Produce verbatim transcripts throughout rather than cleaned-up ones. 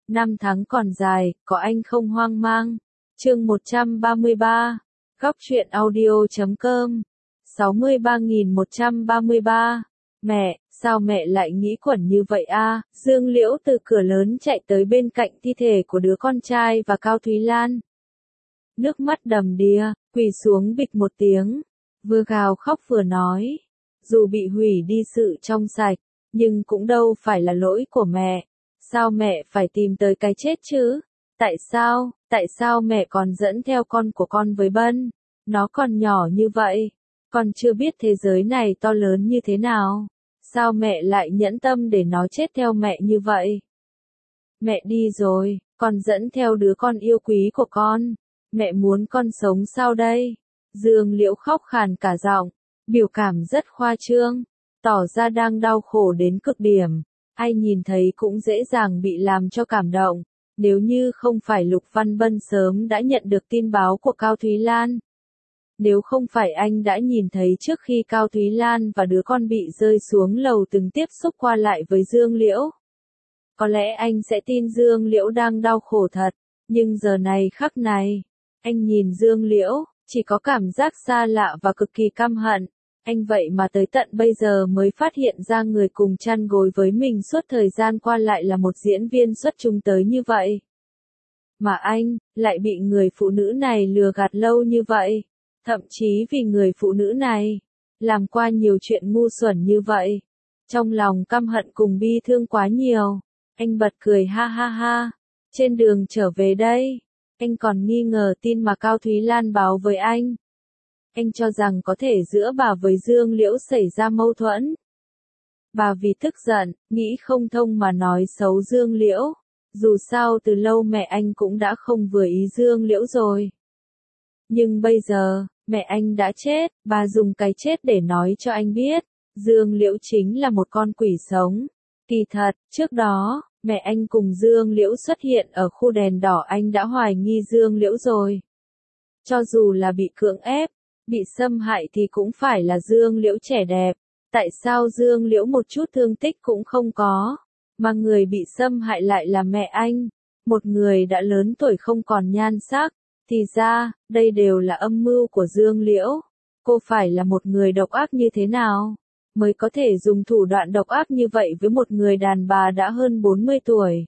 Năm tháng còn dài, có anh không hoang mang. Chương một trăm ba mươi ba. Góc truyện audio chấm com. sáu mươi ba nghìn một trăm ba mươi ba. Mẹ, sao mẹ lại nghĩ quẩn như vậy a? Dương Liễu từ cửa lớn chạy tới bên cạnh thi thể của đứa con trai và Cao Thúy Lan. Nước mắt đầm đìa, quỳ xuống bịch một tiếng, vừa gào khóc vừa nói. Dù bị hủy đi sự trong sạch, nhưng cũng đâu phải là lỗi của mẹ. Sao mẹ phải tìm tới cái chết chứ? Tại sao, tại sao mẹ còn dẫn theo con của con với Bân? Nó còn nhỏ như vậy, con chưa biết thế giới này to lớn như thế nào. Sao mẹ lại nhẫn tâm để nó chết theo mẹ như vậy? Mẹ đi rồi, con dẫn theo đứa con yêu quý của con. Mẹ muốn con sống sao đây? Dương Liễu khóc khàn cả giọng, biểu cảm rất khoa trương, tỏ ra đang đau khổ đến cực điểm. Ai nhìn thấy cũng dễ dàng bị làm cho cảm động. Nếu như không phải Lục Văn Bân sớm đã nhận được tin báo của Cao Thúy Lan. Nếu không phải anh đã nhìn thấy trước khi Cao Thúy Lan và đứa con bị rơi xuống lầu từng tiếp xúc qua lại với Dương Liễu. Có lẽ anh sẽ tin Dương Liễu đang đau khổ thật. Nhưng giờ này khắc này, anh nhìn Dương Liễu, chỉ có cảm giác xa lạ và cực kỳ căm hận. Anh vậy mà tới tận bây giờ mới phát hiện ra người cùng chăn gối với mình suốt thời gian qua lại là một diễn viên xuất chúng tới như vậy. Mà anh, lại bị người phụ nữ này lừa gạt lâu như vậy. Thậm chí vì người phụ nữ này, làm qua nhiều chuyện ngu xuẩn như vậy. Trong lòng căm hận cùng bi thương quá nhiều. Anh bật cười ha ha ha. Trên đường trở về đây, anh còn nghi ngờ tin mà Cao Thúy Lan báo với anh. Anh cho rằng có thể giữa bà với Dương Liễu xảy ra mâu thuẫn. Bà vì tức giận, nghĩ không thông mà nói xấu Dương Liễu. Dù sao từ lâu mẹ anh cũng đã không vừa ý Dương Liễu rồi. Nhưng bây giờ, mẹ anh đã chết, bà dùng cái chết để nói cho anh biết. Dương Liễu chính là một con quỷ sống. Kỳ thật, trước đó, mẹ anh cùng Dương Liễu xuất hiện ở khu đèn đỏ anh đã hoài nghi Dương Liễu rồi. Cho dù là bị cưỡng ép, bị xâm hại thì cũng phải là Dương Liễu trẻ đẹp. Tại sao Dương Liễu một chút thương tích cũng không có, mà người bị xâm hại lại là mẹ anh, một người đã lớn tuổi không còn nhan sắc. Thì ra, đây đều là âm mưu của Dương Liễu. Cô phải là một người độc ác như thế nào, mới có thể dùng thủ đoạn độc ác như vậy với một người đàn bà đã hơn bốn mươi tuổi.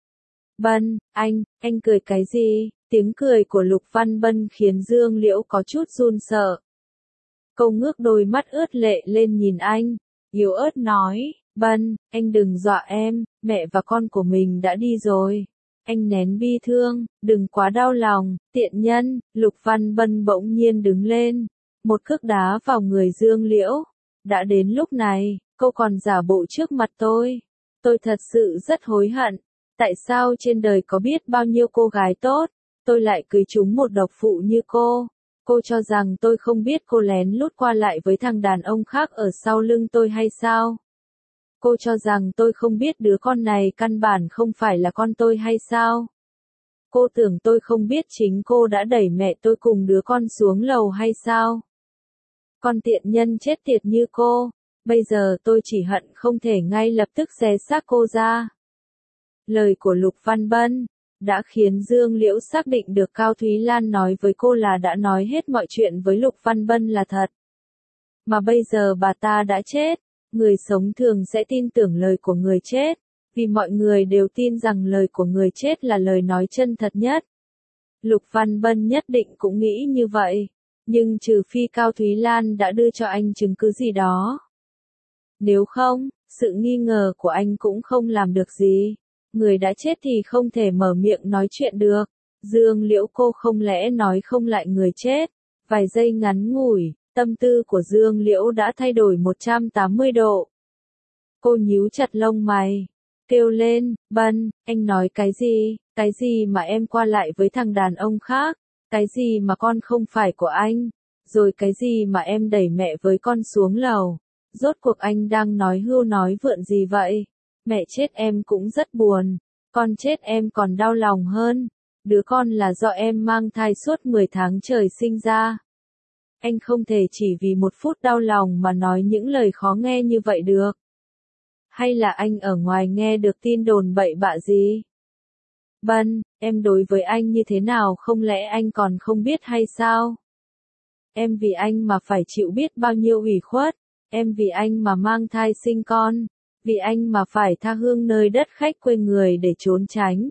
Bân, anh, anh cười cái gì? Tiếng cười của Lục Văn Bân khiến Dương Liễu có chút run sợ. Cô ngước đôi mắt ướt lệ lên nhìn anh, yếu ớt nói, Bân, anh đừng dọa em, mẹ và con của mình đã đi rồi. Anh nén bi thương, đừng quá đau lòng, tiện nhân. Lục Văn Bân bỗng nhiên đứng lên, một cước đá vào người Dương Liễu. Đã đến lúc này, cô còn giả bộ trước mặt tôi. Tôi thật sự rất hối hận. Tại sao trên đời có biết bao nhiêu cô gái tốt, tôi lại cưới chúng một độc phụ như cô. Cô cho rằng tôi không biết cô lén lút qua lại với thằng đàn ông khác ở sau lưng tôi hay sao? Cô cho rằng tôi không biết đứa con này căn bản không phải là con tôi hay sao? Cô tưởng tôi không biết chính cô đã đẩy mẹ tôi cùng đứa con xuống lầu hay sao? Con tiện nhân chết tiệt như cô, bây giờ tôi chỉ hận không thể ngay lập tức xé xác cô ra. Lời của Lục Văn Bân đã khiến Dương Liễu xác định được Cao Thúy Lan nói với cô là đã nói hết mọi chuyện với Lục Văn Bân là thật. Mà bây giờ bà ta đã chết, người sống thường sẽ tin tưởng lời của người chết, vì mọi người đều tin rằng lời của người chết là lời nói chân thật nhất. Lục Văn Bân nhất định cũng nghĩ như vậy, nhưng trừ phi Cao Thúy Lan đã đưa cho anh chứng cứ gì đó. Nếu không, sự nghi ngờ của anh cũng không làm được gì. Người đã chết thì không thể mở miệng nói chuyện được. Dương Liễu cô không lẽ nói không lại người chết. Vài giây ngắn ngủi, tâm tư của Dương Liễu đã thay đổi một trăm tám mươi độ. Cô nhíu chặt lông mày, kêu lên, Bân, anh nói cái gì? Cái gì mà em qua lại với thằng đàn ông khác? Cái gì mà con không phải của anh? Rồi cái gì mà em đẩy mẹ với con xuống lầu? Rốt cuộc anh đang nói hưu nói vượn gì vậy? Mẹ chết em cũng rất buồn, con chết em còn đau lòng hơn. Đứa con là do em mang thai suốt mười tháng trời sinh ra. Anh không thể chỉ vì một phút đau lòng mà nói những lời khó nghe như vậy được. Hay là anh ở ngoài nghe được tin đồn bậy bạ gì? Bân, em đối với anh như thế nào không lẽ anh còn không biết hay sao? Em vì anh mà phải chịu biết bao nhiêu ủy khuất, em vì anh mà mang thai sinh con, vì anh mà phải tha hương nơi đất khách quê người để trốn tránh.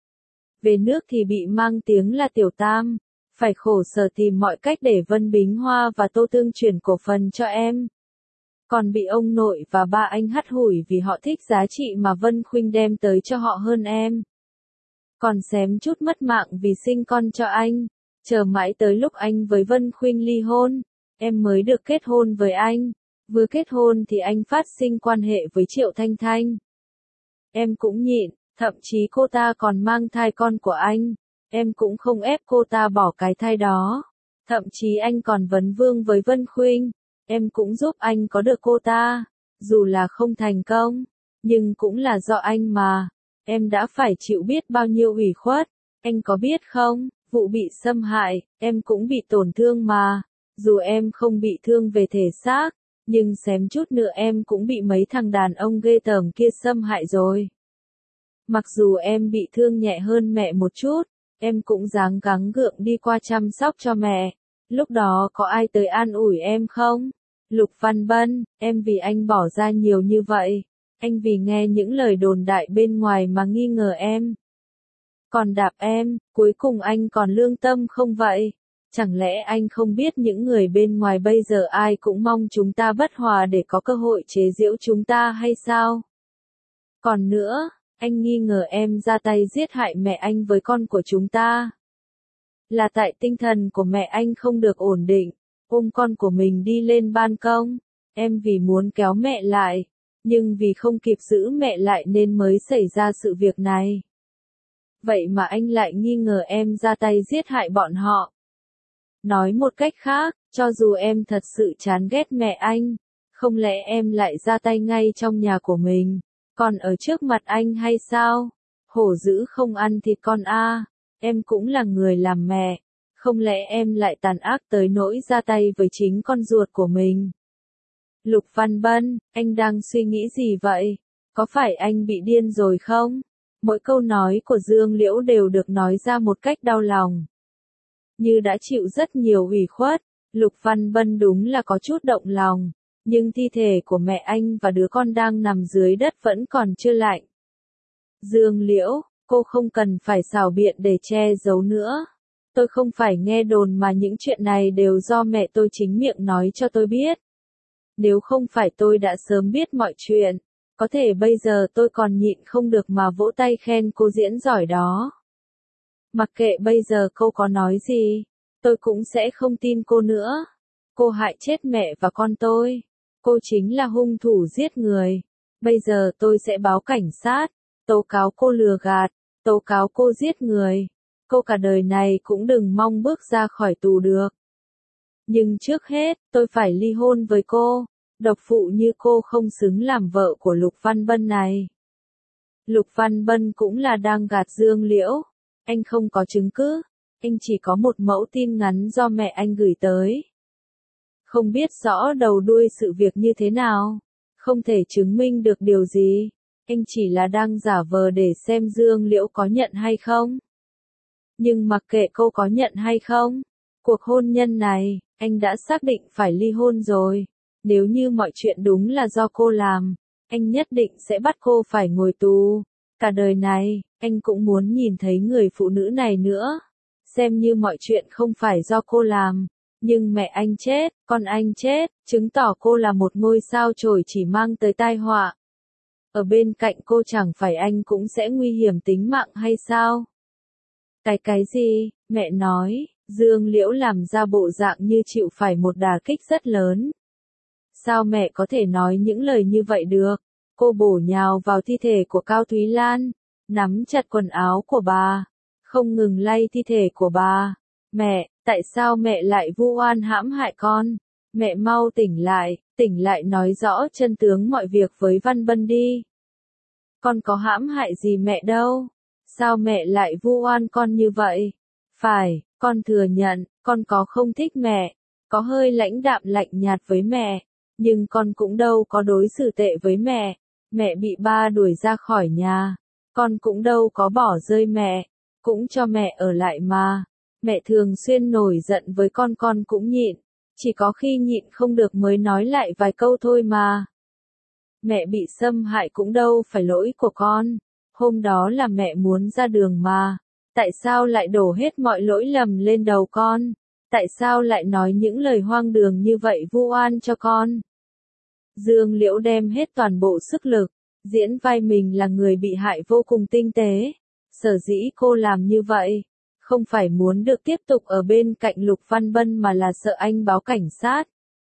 Về nước thì bị mang tiếng là tiểu tam, phải khổ sở tìm mọi cách để Vân Bính Hoa và Tô Tương chuyển cổ phần cho em. Còn bị ông nội và ba anh hắt hủi vì họ thích giá trị mà Vân Khuynh đem tới cho họ hơn em. Còn xém chút mất mạng vì sinh con cho anh, chờ mãi tới lúc anh với Vân Khuynh ly hôn, em mới được kết hôn với anh. Vừa kết hôn thì anh phát sinh quan hệ với Triệu Thanh Thanh. Em cũng nhịn, thậm chí cô ta còn mang thai con của anh, em cũng không ép cô ta bỏ cái thai đó. Thậm chí anh còn vấn vương với Vân Khuynh, em cũng giúp anh có được cô ta, dù là không thành công, nhưng cũng là do anh mà. Em đã phải chịu biết bao nhiêu ủy khuất, anh có biết không, vụ bị xâm hại, em cũng bị tổn thương mà, dù em không bị thương về thể xác, nhưng xém chút nữa em cũng bị mấy thằng đàn ông ghê tởm kia xâm hại rồi. Mặc dù em bị thương nhẹ hơn mẹ một chút, em cũng ráng gắng gượng đi qua chăm sóc cho mẹ. Lúc đó có ai tới an ủi em không? Lục Văn Bân, em vì anh bỏ ra nhiều như vậy. Anh vì nghe những lời đồn đại bên ngoài mà nghi ngờ em. Còn đạp em, cuối cùng anh còn lương tâm không vậy? Chẳng lẽ anh không biết những người bên ngoài bây giờ ai cũng mong chúng ta bất hòa để có cơ hội chế giễu chúng ta hay sao? Còn nữa, anh nghi ngờ em ra tay giết hại mẹ anh với con của chúng ta. Là tại tinh thần của mẹ anh không được ổn định, ôm con của mình đi lên ban công, em vì muốn kéo mẹ lại, nhưng vì không kịp giữ mẹ lại nên mới xảy ra sự việc này. Vậy mà anh lại nghi ngờ em ra tay giết hại bọn họ. Nói một cách khác, cho dù em thật sự chán ghét mẹ anh, không lẽ em lại ra tay ngay trong nhà của mình, còn ở trước mặt anh hay sao? Hổ dữ không ăn thịt con a, em cũng là người làm mẹ, không lẽ em lại tàn ác tới nỗi ra tay với chính con ruột của mình? Lục Văn Bân, anh đang suy nghĩ gì vậy? Có phải anh bị điên rồi không? Mỗi câu nói của Dương Liễu đều được nói ra một cách đau lòng. Như đã chịu rất nhiều ủy khuất, Lục Văn Bân đúng là có chút động lòng, nhưng thi thể của mẹ anh và đứa con đang nằm dưới đất vẫn còn chưa lạnh. Dương Liễu, cô không cần phải xảo biện để che giấu nữa. Tôi không phải nghe đồn mà những chuyện này đều do mẹ tôi chính miệng nói cho tôi biết. Nếu không phải tôi đã sớm biết mọi chuyện, có thể bây giờ tôi còn nhịn không được mà vỗ tay khen cô diễn giỏi đó. Mặc kệ bây giờ cô có nói gì, tôi cũng sẽ không tin cô nữa. Cô hại chết mẹ và con tôi. Cô chính là hung thủ giết người. Bây giờ tôi sẽ báo cảnh sát, tố cáo cô lừa gạt, tố cáo cô giết người. Cô cả đời này cũng đừng mong bước ra khỏi tù được. Nhưng trước hết, tôi phải ly hôn với cô. Độc phụ như cô không xứng làm vợ của Lục Văn Bân này. Lục Văn Bân cũng là đang gạt Dương Liễu. Anh không có chứng cứ, anh chỉ có một mẫu tin ngắn do mẹ anh gửi tới. Không biết rõ đầu đuôi sự việc như thế nào, không thể chứng minh được điều gì, anh chỉ là đang giả vờ để xem Dương Liễu có nhận hay không. Nhưng mặc kệ cô có nhận hay không, cuộc hôn nhân này, anh đã xác định phải ly hôn rồi. Nếu như mọi chuyện đúng là do cô làm, anh nhất định sẽ bắt cô phải ngồi tù. Cả đời này, anh cũng muốn nhìn thấy người phụ nữ này nữa. Xem như mọi chuyện không phải do cô làm. Nhưng mẹ anh chết, con anh chết, chứng tỏ cô là một ngôi sao chổi chỉ mang tới tai họa. Ở bên cạnh cô chẳng phải anh cũng sẽ nguy hiểm tính mạng hay sao? Cái cái gì? Mẹ nói, Dương Liễu làm ra bộ dạng như chịu phải một đả kích rất lớn. Sao mẹ có thể nói những lời như vậy được? Cô bổ nhào vào thi thể của Cao Thúy Lan, nắm chặt quần áo của bà, không ngừng lay thi thể của bà. Mẹ, tại sao mẹ lại vu oan hãm hại con? Mẹ mau tỉnh lại, tỉnh lại nói rõ chân tướng mọi việc với Văn Bân đi. Con có hãm hại gì mẹ đâu? Sao mẹ lại vu oan con như vậy? Phải, con thừa nhận, con có không thích mẹ, có hơi lãnh đạm lạnh nhạt với mẹ, nhưng con cũng đâu có đối xử tệ với mẹ. Mẹ bị ba đuổi ra khỏi nhà, con cũng đâu có bỏ rơi mẹ. cũng cho mẹ ở lại mà. Mẹ thường xuyên nổi giận với con con cũng nhịn, chỉ có khi nhịn không được mới nói lại vài câu thôi mà. Mẹ bị xâm hại cũng đâu phải lỗi của con, hôm đó là mẹ muốn ra đường mà, tại sao lại đổ hết mọi lỗi lầm lên đầu con, tại sao lại nói những lời hoang đường như vậy vu oan cho con. Dương Liễu đem hết toàn bộ sức lực, diễn vai mình là người bị hại vô cùng tinh tế, sở dĩ cô làm như vậy, không phải muốn được tiếp tục ở bên cạnh Lục Văn Bân mà là sợ anh báo cảnh sát.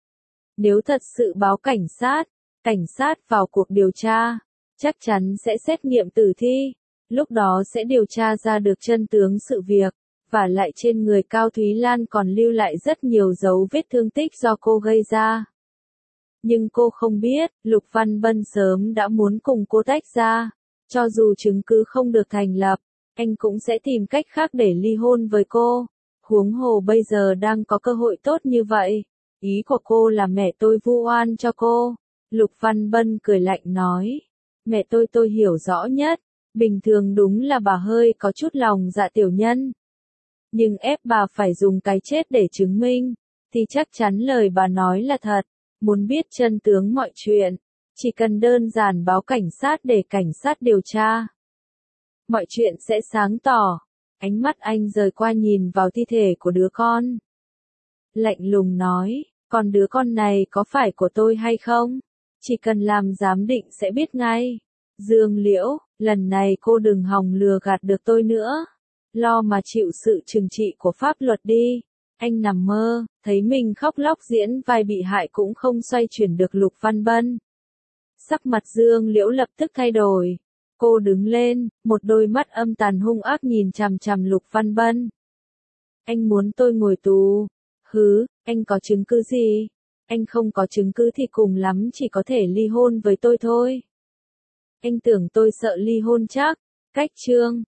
Nếu thật sự báo cảnh sát, cảnh sát vào cuộc điều tra, chắc chắn sẽ xét nghiệm tử thi, lúc đó sẽ điều tra ra được chân tướng sự việc, và lại trên người Cao Thúy Lan còn lưu lại rất nhiều dấu vết thương tích do cô gây ra. Nhưng cô không biết, Lục Văn Bân sớm đã muốn cùng cô tách ra, cho dù chứng cứ không được thành lập, anh cũng sẽ tìm cách khác để ly hôn với cô. Huống hồ bây giờ đang có cơ hội tốt như vậy. Ý của cô là mẹ tôi vu oan cho cô. Lục Văn Bân cười lạnh nói. Mẹ tôi tôi hiểu rõ nhất. Bình thường đúng là bà hơi có chút lòng dạ tiểu nhân. Nhưng ép bà phải dùng cái chết để chứng minh, thì chắc chắn lời bà nói là thật. Muốn biết chân tướng mọi chuyện, chỉ cần đơn giản báo cảnh sát để cảnh sát điều tra. Mọi chuyện sẽ sáng tỏ. Ánh mắt anh rời qua nhìn vào thi thể của đứa con. Lạnh lùng nói, còn đứa con này có phải của tôi hay không? Chỉ cần làm giám định sẽ biết ngay. Dương Liễu, lần này cô đừng hòng lừa gạt được tôi nữa. Lo mà chịu sự trừng trị của pháp luật đi. Anh nằm mơ, thấy mình khóc lóc diễn vai bị hại cũng không xoay chuyển được Lục Văn Bân. Sắc mặt Dương Liễu lập tức thay đổi. Cô đứng lên, một đôi mắt âm tàn hung ác nhìn chằm chằm Lục Văn Bân. Anh muốn tôi ngồi tù? Hứ, anh có chứng cứ gì? Anh không có chứng cứ thì cùng lắm chỉ có thể ly hôn với tôi thôi. Anh tưởng tôi sợ ly hôn chắc? Cách chương